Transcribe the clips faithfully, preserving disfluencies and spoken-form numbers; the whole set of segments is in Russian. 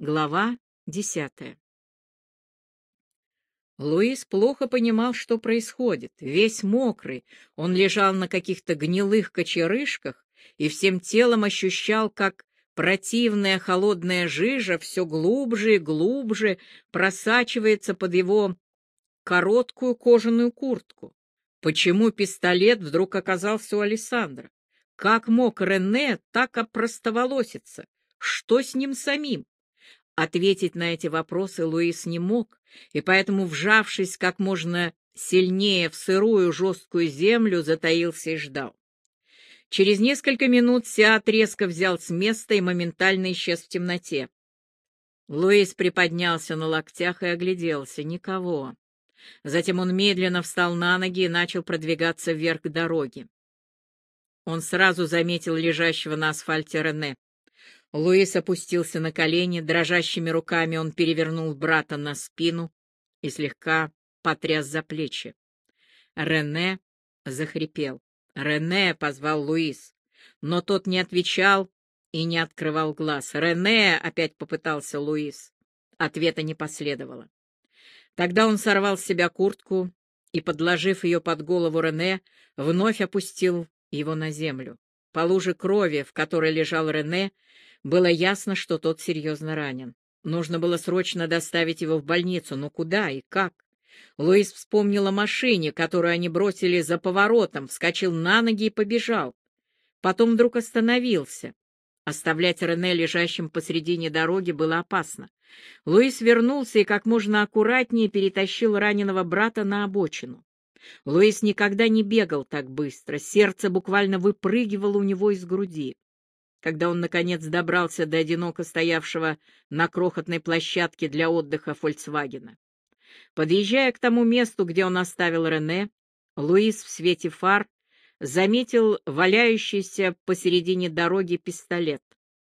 Глава десятая. Луис плохо понимал, что происходит. Весь мокрый, он лежал на каких-то гнилых кочерышках и всем телом ощущал, как противная холодная жижа все глубже и глубже просачивается под его короткую кожаную куртку. Почему пистолет вдруг оказался у Алессандро? Как мог Рене так опростоволоситься? Что с ним самим? Ответить на эти вопросы Луис не мог, и поэтому, вжавшись как можно сильнее в сырую жесткую землю, затаился и ждал. Через несколько минут Сиат резко взял с места и моментально исчез в темноте. Луис приподнялся на локтях и огляделся. Никого. Затем он медленно встал на ноги и начал продвигаться вверх к дороге. Он сразу заметил лежащего на асфальте Рене. Луис опустился на колени, дрожащими руками он перевернул брата на спину и слегка потряс за плечи. Рене захрипел. «Рене!» — позвал Луис, но тот не отвечал и не открывал глаз. «Рене!» — опять попытался Луис. Ответа не последовало. Тогда он сорвал с себя куртку и, подложив ее под голову Рене, вновь опустил его на землю. По луже крови, в которой лежал Рене, было ясно, что тот серьезно ранен. Нужно было срочно доставить его в больницу, но куда и как? Луис вспомнил о машине, которую они бросили за поворотом, вскочил на ноги и побежал. Потом вдруг остановился. Оставлять Рене лежащим посредине дороги было опасно. Луис вернулся и как можно аккуратнее перетащил раненого брата на обочину. Луис никогда не бегал так быстро, сердце буквально выпрыгивало у него из груди. Когда он, наконец, добрался до одиноко стоявшего на крохотной площадке для отдыха «Фольксвагена». Подъезжая к тому месту, где он оставил Рене, Луис в свете фар заметил валяющийся посередине дороги пистолет.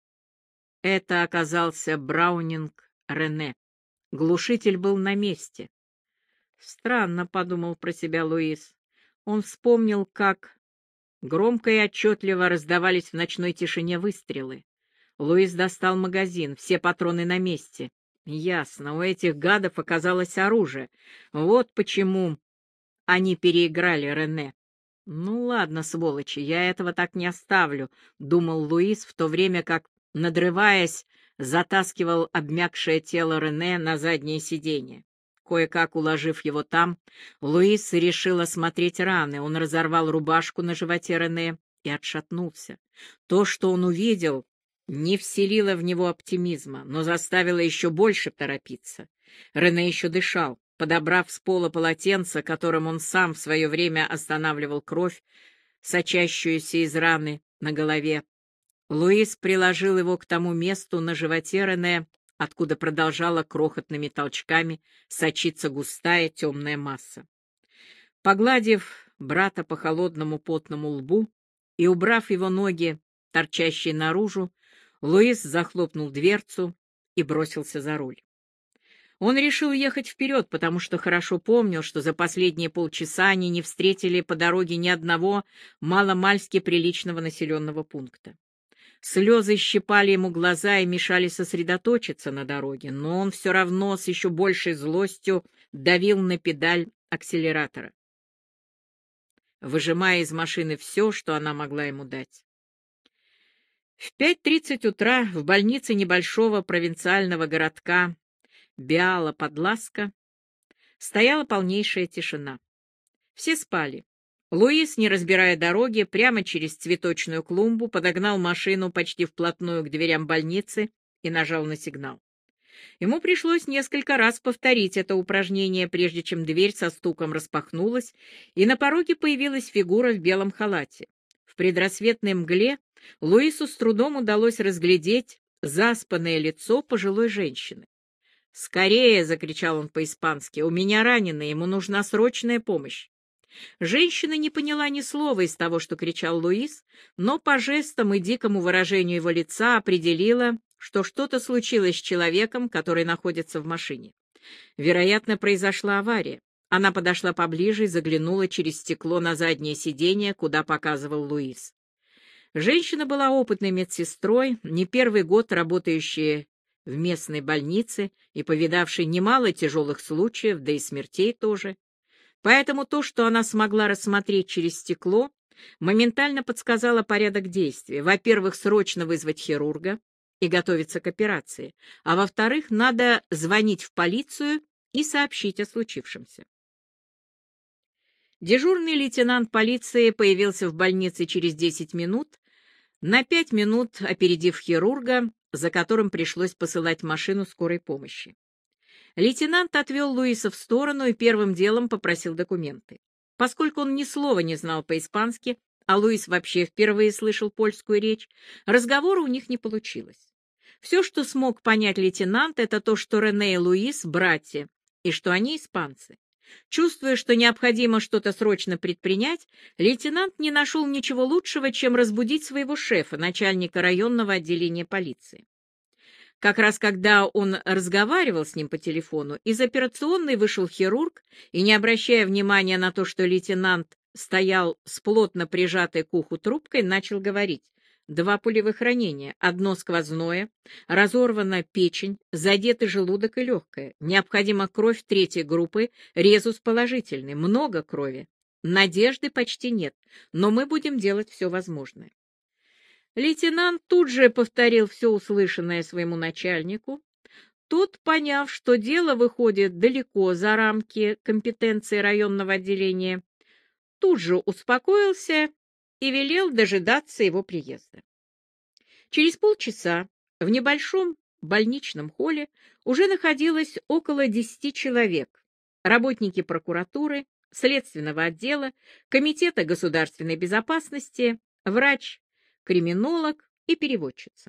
Это оказался Браунинг Рене. Глушитель был на месте. «Странно», — подумал про себя Луис. Он вспомнил, как громко и отчетливо раздавались в ночной тишине выстрелы. Луис достал магазин, все патроны на месте. Ясно, у этих гадов оказалось оружие. Вот почему они переиграли Рене. «Ну ладно, сволочи, я этого так не оставлю», — думал Луис, в то время как, надрываясь, затаскивал обмякшее тело Рене на заднее сиденье. Кое-как уложив его там, Луис решил осмотреть раны. Он разорвал рубашку на животе Рене и отшатнулся. То, что он увидел, не вселило в него оптимизма, но заставило еще больше торопиться. Рене еще дышал. Подобрав с пола полотенце, которым он сам в свое время останавливал кровь, сочащуюся из раны на голове, Луис приложил его к тому месту на животе Рене, откуда продолжала крохотными толчками сочиться густая темная масса. Погладив брата по холодному потному лбу и убрав его ноги, торчащие наружу, Луис захлопнул дверцу и бросился за руль. Он решил ехать вперед, потому что хорошо помнил, что за последние полчаса они не встретили по дороге ни одного маломальски приличного населенного пункта. Слезы щипали ему глаза и мешали сосредоточиться на дороге, но он все равно с еще большей злостью давил на педаль акселератора, выжимая из машины все, что она могла ему дать. В пять тридцать утра в больнице небольшого провинциального городка Беала-Подласка стояла полнейшая тишина. Все спали. Луис, не разбирая дороги, прямо через цветочную клумбу подогнал машину почти вплотную к дверям больницы и нажал на сигнал. Ему пришлось несколько раз повторить это упражнение, прежде чем дверь со стуком распахнулась, и на пороге появилась фигура в белом халате. В предрассветной мгле Луису с трудом удалось разглядеть заспанное лицо пожилой женщины. «Скорее!» — закричал он по-испански. «У меня раненый, ему нужна срочная помощь». Женщина не поняла ни слова из того, что кричал Луис, но по жестам и дикому выражению его лица определила, что что-то случилось с человеком, который находится в машине. Вероятно, произошла авария. Она подошла поближе и заглянула через стекло на заднее сиденье, куда показывал Луис. Женщина была опытной медсестрой, не первый год работающая в местной больнице и повидавшей немало тяжелых случаев, да и смертей тоже. Поэтому то, что она смогла рассмотреть через стекло, моментально подсказало порядок действий. Во-первых, срочно вызвать хирурга и готовиться к операции, а во-вторых, надо звонить в полицию и сообщить о случившемся. Дежурный лейтенант полиции появился в больнице через десять минут, на пять минут опередив хирурга, за которым пришлось посылать машину скорой помощи. Лейтенант отвел Луиса в сторону и первым делом попросил документы. Поскольку он ни слова не знал по-испански, а Луис вообще впервые слышал польскую речь, разговора у них не получилось. Все, что смог понять лейтенант, это то, что Рене и Луис — братья, и что они испанцы. Чувствуя, что необходимо что-то срочно предпринять, лейтенант не нашел ничего лучшего, чем разбудить своего шефа, начальника районного отделения полиции. Как раз когда он разговаривал с ним по телефону, из операционной вышел хирург и, не обращая внимания на то, что лейтенант стоял с плотно прижатой к уху трубкой, начал говорить: «Два пулевых ранения, одно сквозное, разорвана печень, задеты желудок и легкое. Необходима кровь третьей группы, резус положительный, много крови. Надежды почти нет, но мы будем делать все возможное». Лейтенант тут же повторил все услышанное своему начальнику. Тот, поняв, что дело выходит далеко за рамки компетенции районного отделения, тут же успокоился и велел дожидаться его приезда. Через полчаса в небольшом больничном холле уже находилось около десяти человек: работники прокуратуры, следственного отдела, комитета государственной безопасности, врач, криминолог и переводчица.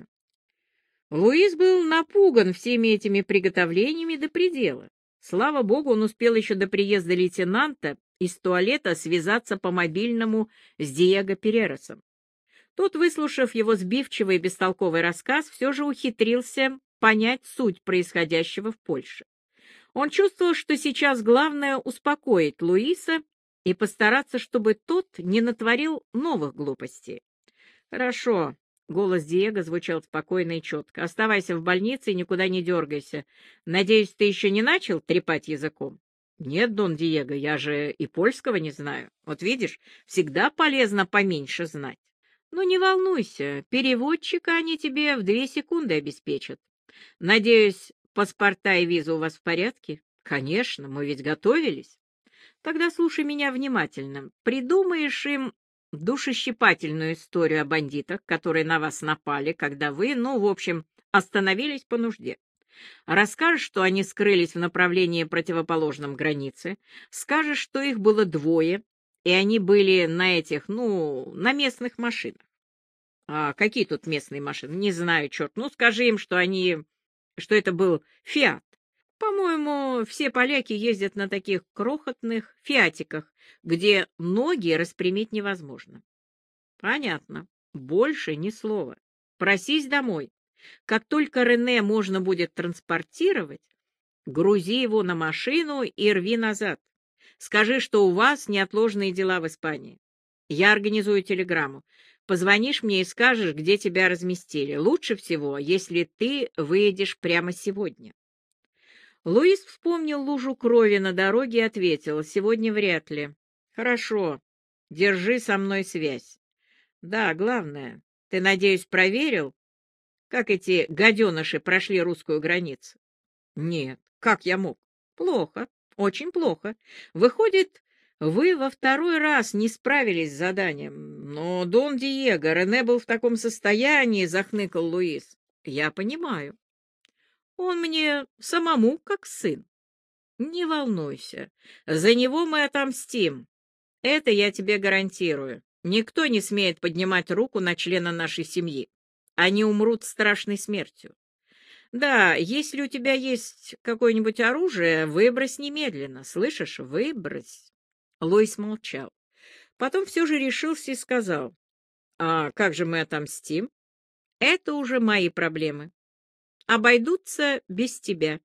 Луис был напуган всеми этими приготовлениями до предела. Слава богу, он успел еще до приезда лейтенанта из туалета связаться по мобильному с Диего Переросом. Тот, выслушав его сбивчивый и бестолковый рассказ, все же ухитрился понять суть происходящего в Польше. Он чувствовал, что сейчас главное успокоить Луиса и постараться, чтобы тот не натворил новых глупостей. «Хорошо», — голос Диего звучал спокойно и четко. «Оставайся в больнице и никуда не дергайся. Надеюсь, ты еще не начал трепать языком?» «Нет, Дон Диего, я же и польского не знаю. Вот видишь, всегда полезно поменьше знать. Ну, не волнуйся, переводчика они тебе в две секунды обеспечат. Надеюсь, паспорта и виза у вас в порядке?» «Конечно, мы ведь готовились». «Тогда слушай меня внимательно. Придумаешь им душещипательную историю о бандитах, которые на вас напали, когда вы, ну, в общем, остановились по нужде. Расскажешь, что они скрылись в направлении противоположном границе, скажешь, что их было двое, и они были на этих, ну, на местных машинах». «А какие тут местные машины? Не знаю, черт. Ну, скажи им, что они, что это был «Фиат». По-моему, все поляки ездят на таких крохотных «Фиатиках», где ноги распрямить невозможно. Понятно. Больше ни слова. Просись домой. Как только Рене можно будет транспортировать, грузи его на машину и рви назад. Скажи, что у вас неотложные дела в Испании. Я организую телеграмму. Позвонишь мне и скажешь, где тебя разместили. Лучше всего, если ты выедешь прямо сегодня. Луис вспомнил лужу крови на дороге и ответил: «Сегодня вряд ли». «Хорошо. Держи со мной связь. Да, главное, ты, надеюсь, проверил, как эти гаденыши прошли русскую границу?» «Нет. Как я мог?» «Плохо. Очень плохо. Выходит, вы во второй раз не справились с заданием». «Но, Дон Диего, Рене был в таком состоянии», — захныкал Луис. «Я понимаю. Он мне самому как сын. Не волнуйся, за него мы отомстим. Это я тебе гарантирую. Никто не смеет поднимать руку на члена нашей семьи. Они умрут страшной смертью. Да, если у тебя есть какое-нибудь оружие, выбрось немедленно. Слышишь? Выбрось». Луис молчал. Потом все же решился и сказал: «А как же мы отомстим? Это уже мои проблемы. Обойдутся без тебя.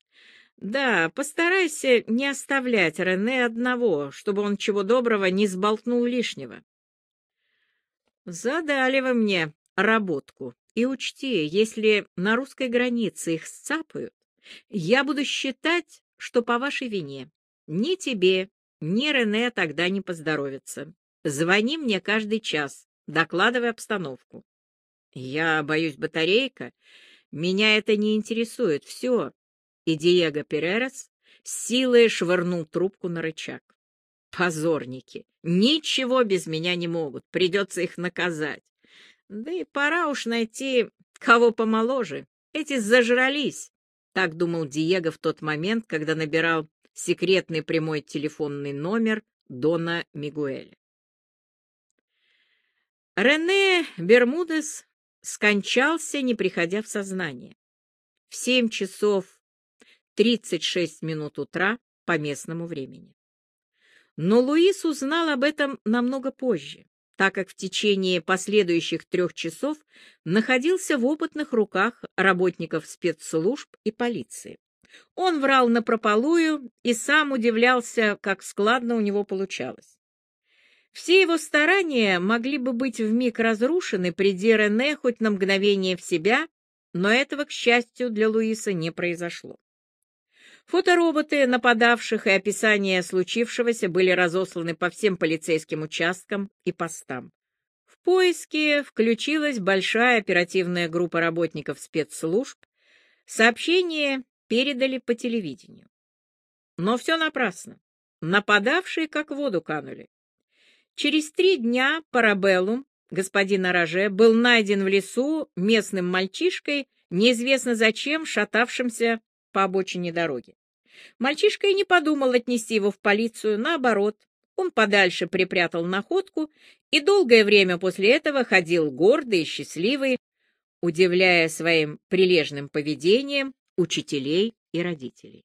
Да, постарайся не оставлять Рене одного, чтобы он чего доброго не сболтнул лишнего». «Задали вы мне работку», И учти, если на русской границе их сцапают, я буду считать, что по вашей вине. Ни тебе, ни Рене тогда не поздоровится. Звони мне каждый час, докладывай обстановку. Я боюсь, батарейка. Меня это не интересует. Все. И Диего Перерес с силой швырнул трубку на рычаг. Позорники. Ничего без меня не могут. Придется их наказать. Да и пора уж найти кого помоложе. Эти зажрались. Так думал Диего в тот момент, когда набирал секретный прямой телефонный номер Дона Мигуэля. Рене Бермудес скончался, не приходя в сознание, в семь часов тридцать шесть минут утра по местному времени. Но Луис узнал об этом намного позже, так как в течение последующих трех часов находился в опытных руках работников спецслужб и полиции. Он врал напропалую и сам удивлялся, как складно у него получалось. Все его старания могли бы быть вмиг разрушены, приди Рене хоть на мгновение в себя, но этого, к счастью, для Луиса не произошло. Фотороботы нападавших и описания случившегося были разосланы по всем полицейским участкам и постам. В поиски включилась большая оперативная группа работников спецслужб. Сообщение передали по телевидению. Но все напрасно. Нападавшие как в воду канули. Через три дня Парабеллум господина Роже был найден в лесу местным мальчишкой, неизвестно зачем шатавшимся по обочине дороги. Мальчишка и не подумал отнести его в полицию, наоборот, он подальше припрятал находку и долгое время после этого ходил гордый и счастливый, удивляя своим прилежным поведением учителей и родителей.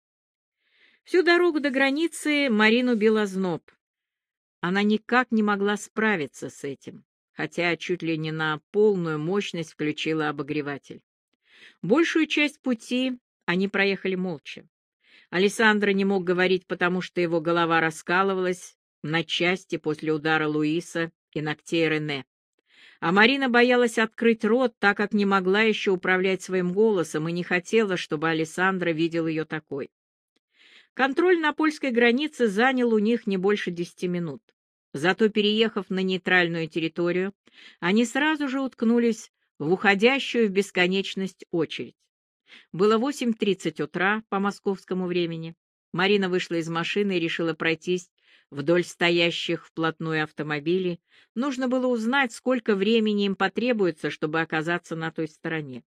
Всю дорогу до границы Марину бил озноб. Она никак не могла справиться с этим, хотя чуть ли не на полную мощность включила обогреватель. Большую часть пути они проехали молча. Алессандро не мог говорить, потому что его голова раскалывалась на части после удара Луиса и ногтей Рене. А Марина боялась открыть рот, так как не могла еще управлять своим голосом и не хотела, чтобы Алессандро видел ее такой. Контроль на польской границе занял у них не больше десяти минут. Зато, переехав на нейтральную территорию, они сразу же уткнулись в уходящую в бесконечность очередь. Было восемь тридцать утра по московскому времени. Марина вышла из машины и решила пройтись вдоль стоящих вплотную автомобилей. Нужно было узнать, сколько времени им потребуется, чтобы оказаться на той стороне.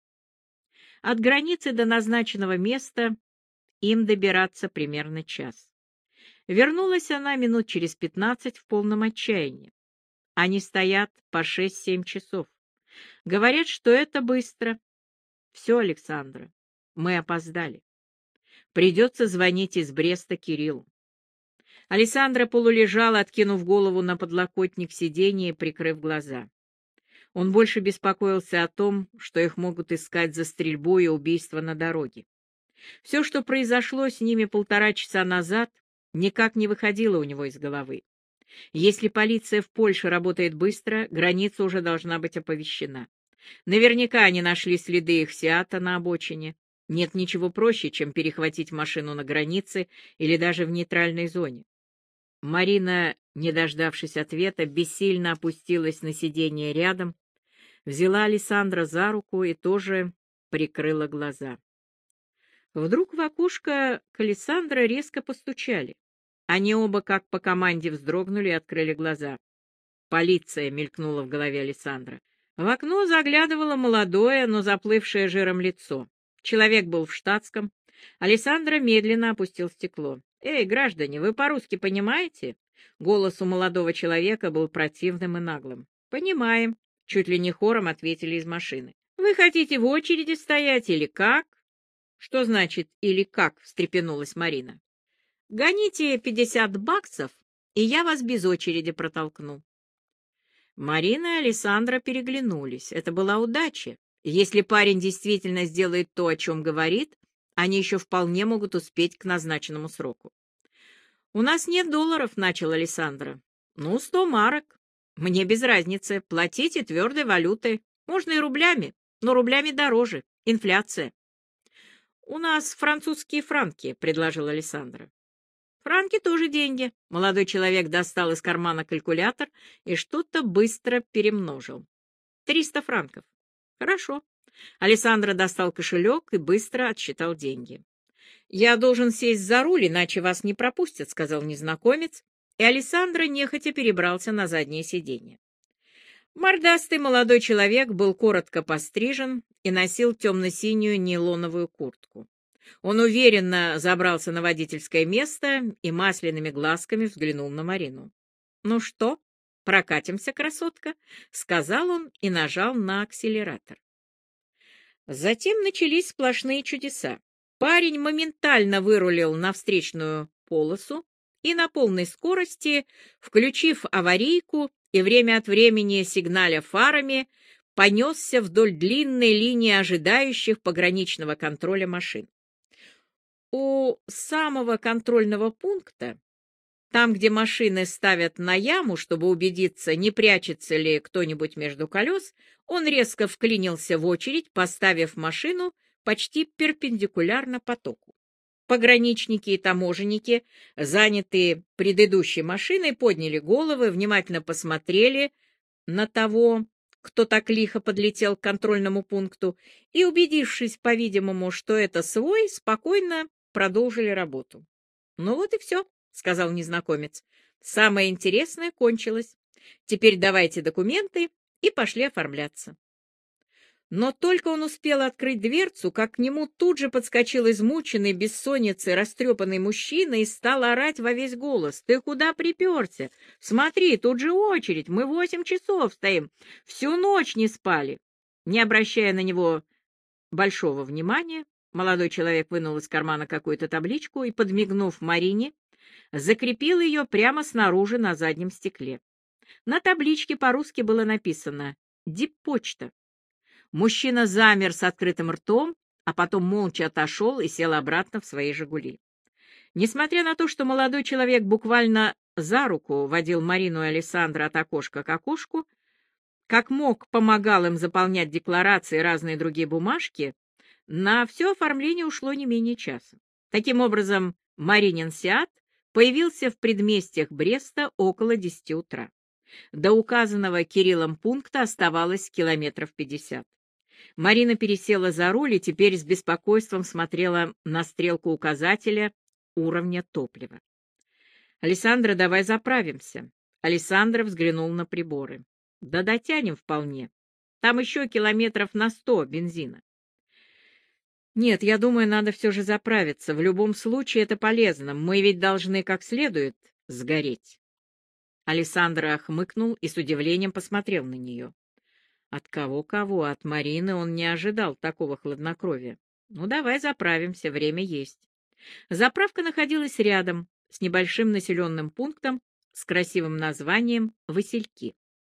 От границы до назначенного места им добираться примерно час. Вернулась она минут через пятнадцать в полном отчаянии. Они стоят по шесть-семь часов. Говорят, что это быстро. Все, Александра, мы опоздали. Придется звонить из Бреста Кириллу. Александра полулежала, откинув голову на подлокотник сиденья и прикрыв глаза. Он больше беспокоился о том, что их могут искать за стрельбу и убийство на дороге. Все, что произошло с ними полтора часа назад, никак не выходило у него из головы. Если полиция в Польше работает быстро, граница уже должна быть оповещена. Наверняка они нашли следы их Сиата на обочине. Нет ничего проще, чем перехватить машину на границе или даже в нейтральной зоне. Марина, не дождавшись ответа, бессильно опустилась на сиденье рядом, взяла Алессандро за руку и тоже прикрыла глаза. Вдруг в окошко к Алессандро резко постучали. Они оба, как по команде, вздрогнули и открыли глаза. «Полиция!» — мелькнула в голове Алессандро. В окно заглядывало молодое, но заплывшее жиром лицо. Человек был в штатском. Алессандро медленно опустил стекло. «Эй, граждане, вы по-русски понимаете?» Голос у молодого человека был противным и наглым. «Понимаем», — чуть ли не хором ответили из машины. «Вы хотите в очереди стоять или как?» «Что значит «или как»?» — встрепенулась Марина. «Гоните пятьдесят баксов, и я вас без очереди протолкну». Марина и Алессандро переглянулись. Это была удача. Если парень действительно сделает то, о чем говорит, они еще вполне могут успеть к назначенному сроку. «У нас нет долларов», — начал Алессандро. «Ну, сто марок. Мне без разницы. Платите твердой валютой. Можно и рублями, но рублями дороже. Инфляция. «У нас французские франки», — предложила Александра. «Франки тоже деньги». Молодой человек достал из кармана калькулятор и что-то быстро перемножил. «Триста франков». «Хорошо». Александра достал кошелек и быстро отсчитал деньги. «Я должен сесть за руль, иначе вас не пропустят», — сказал незнакомец, и Александра нехотя перебрался на заднее сиденье. Мордастый молодой человек был коротко пострижен и носил темно-синюю нейлоновую куртку. Он уверенно забрался на водительское место и масляными глазками взглянул на Марину. «Ну что, прокатимся, красотка?» — сказал он и нажал на акселератор. Затем начались сплошные чудеса. Парень моментально вырулил на встречную полосу и на полной скорости, включив аварийку и время от времени сигналя фарами, понесся вдоль длинной линии ожидающих пограничного контроля машин. У самого контрольного пункта, там, где машины ставят на яму, чтобы убедиться, не прячется ли кто-нибудь между колес, он резко вклинился в очередь, поставив машину почти перпендикулярно потоку. Пограничники и таможенники, занятые предыдущей машиной, подняли головы, внимательно посмотрели на того, кто так лихо подлетел к контрольному пункту, и, убедившись, по-видимому, что это свой, спокойно продолжили работу. «Ну вот и все», — сказал незнакомец. «Самое интересное кончилось. Теперь давайте документы и пошли оформляться». Но только он успел открыть дверцу, как к нему тут же подскочил измученный, бессонницей, растрепанный мужчина и стал орать во весь голос. «Ты куда приперся? Смотри, тут же очередь, мы восемь часов стоим, всю ночь не спали». Не обращая на него большого внимания, молодой человек вынул из кармана какую-то табличку и, подмигнув Марине, закрепил ее прямо снаружи на заднем стекле. На табличке по-русски было написано «Диппочта». Мужчина замер с открытым ртом, а потом молча отошел и сел обратно в свои «Жигули». Несмотря на то, что молодой человек буквально за руку водил Марину и Александра от окошка к окошку, как мог помогал им заполнять декларации и разные другие бумажки, на все оформление ушло не менее часа. Таким образом, Маринин Сиат появился в предместьях Бреста около десяти утра. До указанного Кириллом пункта оставалось километров пятьдесят. Марина пересела за руль и теперь с беспокойством смотрела на стрелку указателя уровня топлива. «Александра, давай заправимся». Александра взглянул на приборы. «Да дотянем вполне. Там еще километров на сто бензина». «Нет, я думаю, надо все же заправиться. В любом случае это полезно. Мы ведь должны как следует сгореть». Александра хмыкнул и с удивлением посмотрел на нее. От кого-кого, от Марины он не ожидал такого хладнокровия. «Ну, давай заправимся, время есть». Заправка находилась рядом с небольшим населенным пунктом с красивым названием «Васильки».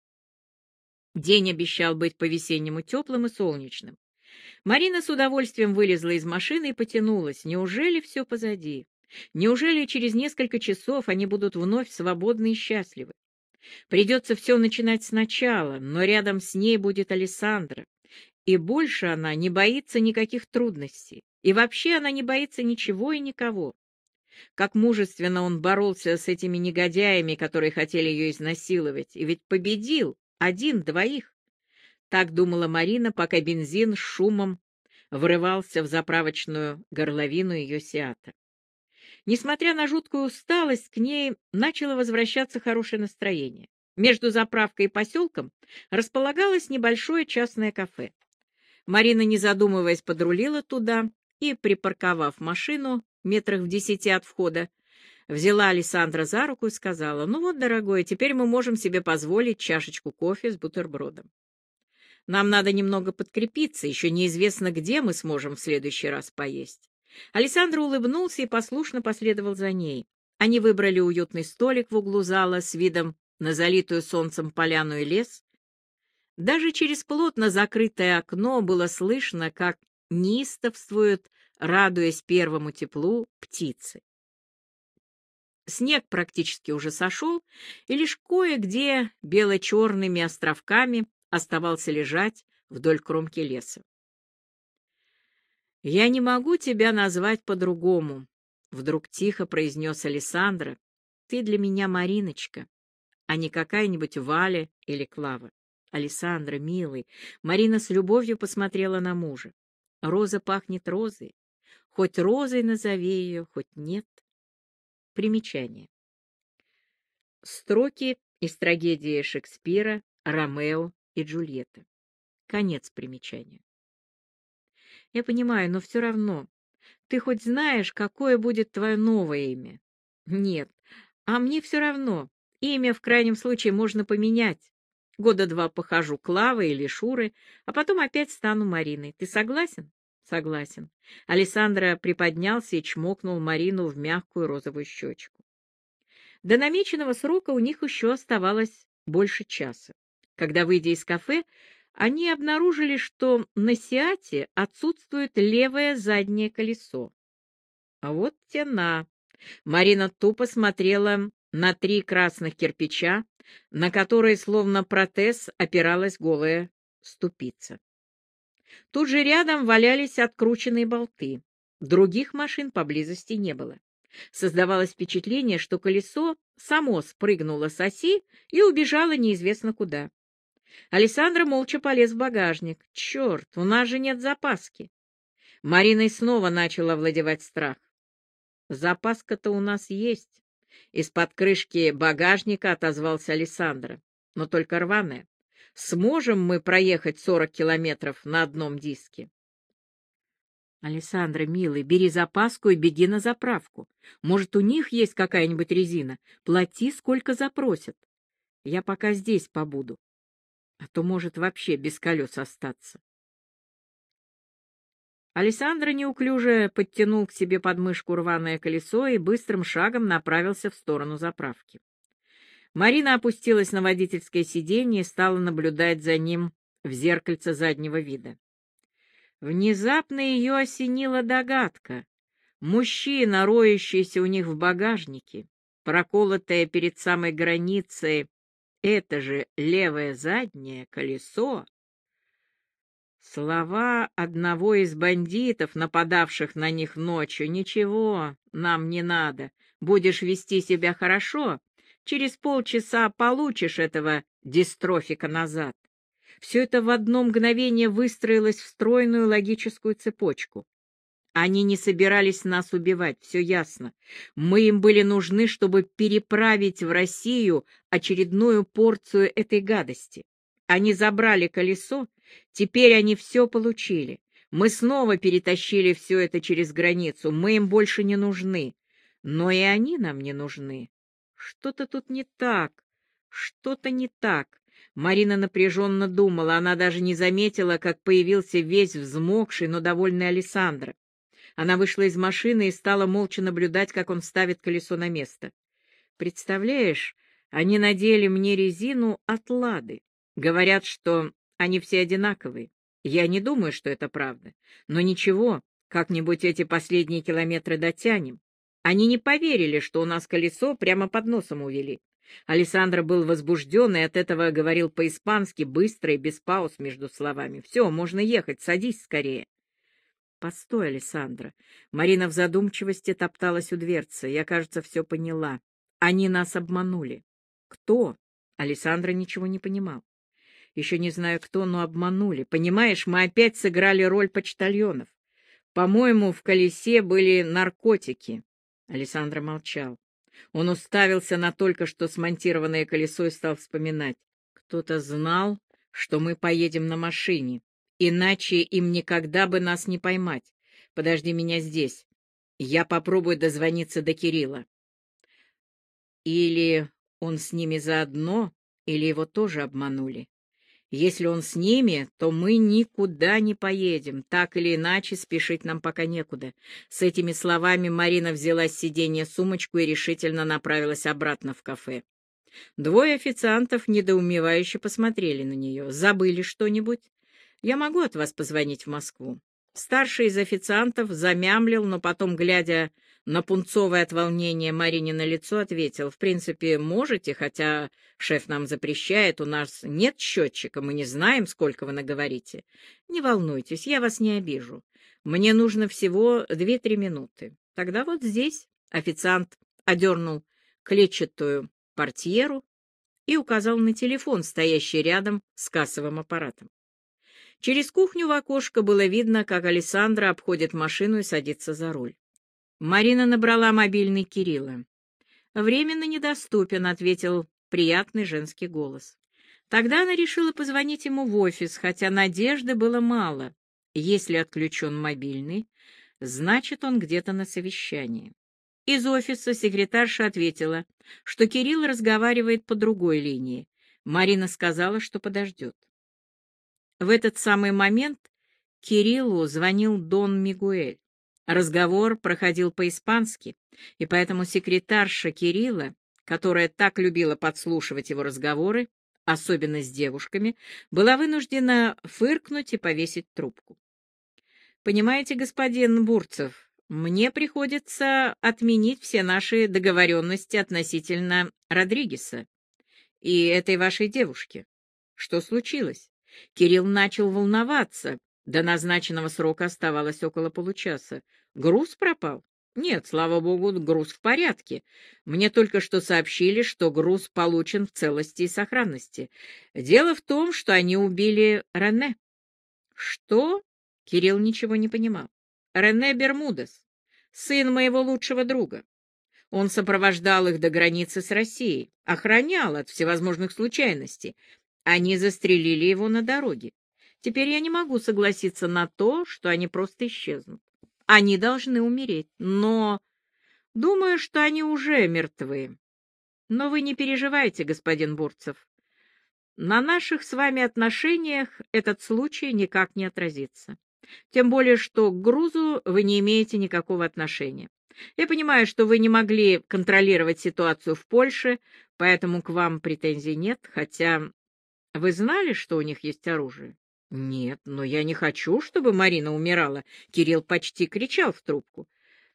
День обещал быть по-весеннему теплым и солнечным. Марина с удовольствием вылезла из машины и потянулась. Неужели все позади? Неужели через несколько часов они будут вновь свободны и счастливы? Придется все начинать сначала, но рядом с ней будет Александра. И больше она не боится никаких трудностей. И вообще она не боится ничего и никого. Как мужественно он боролся с этими негодяями, которые хотели ее изнасиловать. И ведь победил один, двоих. Так думала Марина, пока бензин с шумом врывался в заправочную горловину ее Сиата. Несмотря на жуткую усталость, к ней начало возвращаться хорошее настроение. Между заправкой и поселком располагалось небольшое частное кафе. Марина, не задумываясь, подрулила туда и, припарковав машину метрах в десяти от входа, взяла Александра за руку и сказала: «Ну вот, дорогой, теперь мы можем себе позволить чашечку кофе с бутербродом. Нам надо немного подкрепиться, еще неизвестно, где мы сможем в следующий раз поесть». Александр улыбнулся и послушно последовал за ней. Они выбрали уютный столик в углу зала с видом на залитую солнцем поляну и лес. Даже через плотно закрытое окно было слышно, как неистовствуют, радуясь первому теплу, птицы. Снег практически уже сошел, и лишь кое-где бело-черными островками оставался лежать вдоль кромки леса. «Я не могу тебя назвать по-другому», — вдруг тихо произнес Алессандро. «Ты для меня Мариночка, а не какая-нибудь Валя или Клава». «Алессандро, милый», — Марина с любовью посмотрела на мужа. «Роза пахнет розой. Хоть розой назови ее, хоть нет». Примечание. Строки из трагедии Шекспира «Ромео и Джульетта». Конец примечания. «Я понимаю, но все равно. Ты хоть знаешь, какое будет твое новое имя?» «Нет. А мне все равно. Имя в крайнем случае можно поменять. Года два похожу Клавой или Шурой, а потом опять стану Мариной. Ты согласен?» «Согласен». Алессандро приподнялся и чмокнул Марину в мягкую розовую щечку. До намеченного срока у них еще оставалось больше часа. Когда, выйдя из кафе, они обнаружили, что на Сиате отсутствует левое заднее колесо. А вот тяна. Марина тупо смотрела на три красных кирпича, на которые, словно протез, опиралась голая ступица. Тут же рядом валялись открученные болты. Других машин поблизости не было. Создавалось впечатление, что колесо само спрыгнуло с оси и убежало неизвестно куда. Алессандро молча полез в багажник. «Черт, у нас же нет запаски!» Мариной снова начал овладевать страх. «Запаска-то у нас есть», — из-под крышки багажника отозвался Алессандро, — «но только рваная. Сможем мы проехать сорок километров на одном диске?» «Алессандро, милый, бери запаску и беги на заправку. Может, у них есть какая-нибудь резина? Плати, сколько запросят. Я пока здесь побуду. А то может вообще без колес остаться». Алессандро неуклюже подтянул к себе под мышку рваное колесо и быстрым шагом направился в сторону заправки. Марина опустилась на водительское сиденье и стала наблюдать за ним в зеркальце заднего вида. Внезапно ее осенила догадка. Мужчина, роющийся у них в багажнике, проколотое перед самой границей, это же левое заднее колесо. Слова одного из бандитов, нападавших на них ночью: «Ничего, нам не надо, будешь вести себя хорошо, через полчаса получишь этого дистрофика назад». Все это в одно мгновение выстроилось в стройную логическую цепочку. Они не собирались нас убивать, все ясно. Мы им были нужны, чтобы переправить в Россию очередную порцию этой гадости. Они забрали колесо, теперь они все получили. Мы снова перетащили все это через границу, мы им больше не нужны. Но и они нам не нужны. Что-то тут не так, что-то не так. Марина напряженно думала, она даже не заметила, как появился весь взмокший, но довольный Алессандро. Она вышла из машины и стала молча наблюдать, как он ставит колесо на место. «Представляешь, они надели мне резину от «Лады». Говорят, что они все одинаковые. Я не думаю, что это правда. Но ничего, как-нибудь эти последние километры дотянем. Они не поверили, что у нас колесо прямо под носом увели». Алессандро был возбужден и от этого говорил по-испански, быстро и без пауз между словами. «Все, можно ехать, садись скорее». «Постой, Алессандро». Марина в задумчивости топталась у дверцы. «Я, кажется, все поняла. Они нас обманули». «Кто?» Алессандро ничего не понимал. «Еще не знаю кто, но обманули. Понимаешь, мы опять сыграли роль почтальонов. По-моему, в колесе были наркотики». Алессандро молчал. Он уставился на только что смонтированное колесо и стал вспоминать. «Кто-то знал, что мы поедем на машине. Иначе им никогда бы нас не поймать. Подожди меня здесь. Я попробую дозвониться до Кирилла». Или он с ними заодно, или его тоже обманули. Если он с ними, то мы никуда не поедем. Так или иначе, спешить нам пока некуда. С этими словами Марина взяла с сиденья сумочку и решительно направилась обратно в кафе. Двое официантов недоумевающе посмотрели на нее. «Забыли что-нибудь? Я могу от вас позвонить в Москву». Старший из официантов замямлил, но потом, глядя на пунцовое от волнения Маринино лицо, ответил: «В принципе, можете, хотя шеф нам запрещает, у нас нет счетчика, мы не знаем, сколько вы наговорите. Не волнуйтесь, я вас не обижу. Мне нужно всего две-три минуты. Тогда вот здесь». Официант одернул клетчатую портьеру и указал на телефон, стоящий рядом с кассовым аппаратом. Через кухню в окошко было видно, как Алессандро обходит машину и садится за руль. Марина набрала мобильный Кирилла. «Временно недоступен», — ответил приятный женский голос. Тогда она решила позвонить ему в офис, хотя надежды было мало. Если отключен мобильный, значит, он где-то на совещании. Из офиса секретарша ответила, что Кирилл разговаривает по другой линии. Марина сказала, что подождет. В этот самый момент Кириллу звонил Дон Мигуэль. Разговор проходил по-испански, и поэтому секретарша Кирилла, которая так любила подслушивать его разговоры, особенно с девушками, была вынуждена фыркнуть и повесить трубку. «Понимаете, господин Бурцев, мне приходится отменить все наши договоренности относительно Родригеса и этой вашей девушки. Что случилось?» Кирилл начал волноваться. До назначенного срока оставалось около получаса. «Груз пропал?» «Нет, слава богу, груз в порядке. Мне только что сообщили, что груз получен в целости и сохранности. Дело в том, что они убили Рене». «Что?» — Кирилл ничего не понимал. «Рене Бермудес, сын моего лучшего друга. Он сопровождал их до границы с Россией, охранял от всевозможных случайностей. Они застрелили его на дороге. Теперь я не могу согласиться на то, что они просто исчезнут. Они должны умереть, но... Думаю, что они уже мертвы. Но вы не переживайте, господин Бурцев. На наших с вами отношениях этот случай никак не отразится. Тем более, что к грузу вы не имеете никакого отношения. Я понимаю, что вы не могли контролировать ситуацию в Польше, поэтому к вам претензий нет, хотя... Вы знали, что у них есть оружие? Нет, но я не хочу, чтобы Марина умирала. Кирилл почти кричал в трубку.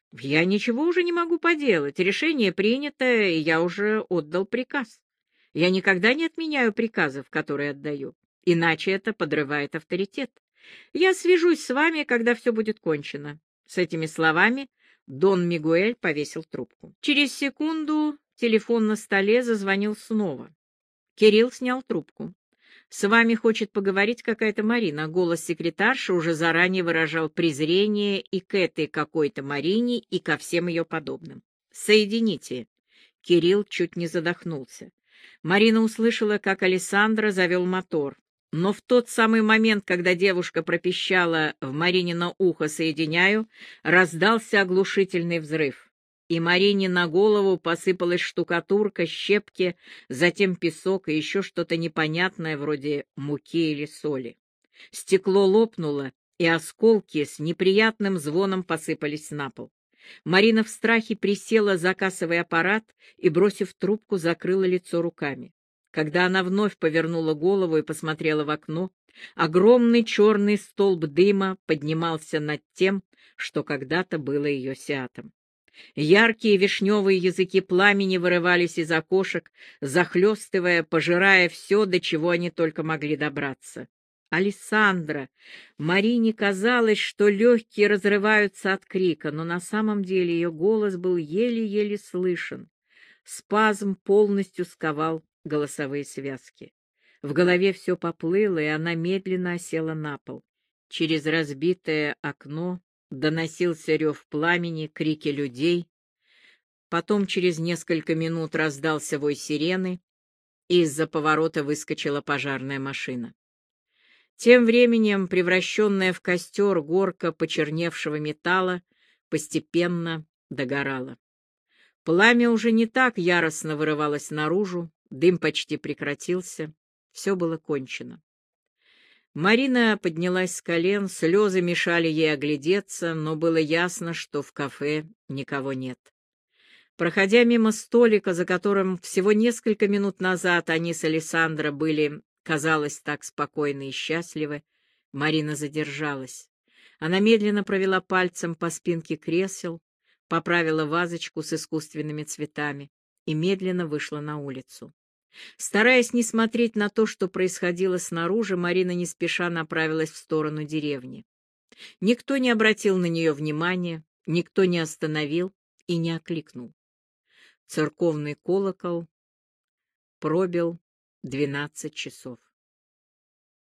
Я ничего уже не могу поделать. Решение принято, и я уже отдал приказ. Я никогда не отменяю приказов, которые отдаю, иначе это подрывает авторитет. Я свяжусь с вами, когда все будет кончено. С этими словами Дон Мигуэль повесил трубку. Через секунду телефон на столе зазвонил снова. Кирилл снял трубку. «С вами хочет поговорить какая-то Марина». Голос секретарши уже заранее выражал презрение и к этой какой-то Марине, и ко всем ее подобным. «Соедините». Кирилл чуть не задохнулся. Марина услышала, как Алессандро завел мотор. Но в тот самый момент, когда девушка пропищала в Маринино ухо «соединяю», раздался оглушительный взрыв. И Марине на голову посыпалась штукатурка, щепки, затем песок и еще что-то непонятное вроде муки или соли. Стекло лопнуло, и осколки с неприятным звоном посыпались на пол. Марина в страхе присела за кассовый аппарат и, бросив трубку, закрыла лицо руками. Когда она вновь повернула голову и посмотрела в окно, огромный черный столб дыма поднимался над тем, что когда-то было ее Сиатом. Яркие вишневые языки пламени вырывались из окошек, захлестывая, пожирая все, до чего они только могли добраться. «Алессандро!» Марине казалось, что легкие разрываются от крика, но на самом деле ее голос был еле-еле слышен. Спазм полностью сковал голосовые связки. В голове все поплыло, и она медленно осела на пол. Через разбитое окно доносился рев пламени, крики людей. Потом через несколько минут раздался вой сирены, и из-за поворота выскочила пожарная машина. Тем временем превращенная в костер горка почерневшего металла постепенно догорала. Пламя уже не так яростно вырывалось наружу, дым почти прекратился, все было кончено. Марина поднялась с колен, слезы мешали ей оглядеться, но было ясно, что в кафе никого нет. Проходя мимо столика, за которым всего несколько минут назад они с Алессандро были, казалось, так спокойны и счастливы, Марина задержалась. Она медленно провела пальцем по спинке кресел, поправила вазочку с искусственными цветами и медленно вышла на улицу. Стараясь не смотреть на то, что происходило снаружи, Марина не спеша направилась в сторону деревни. Никто не обратил на нее внимания, никто не остановил и не окликнул. Церковный колокол пробил двенадцать часов.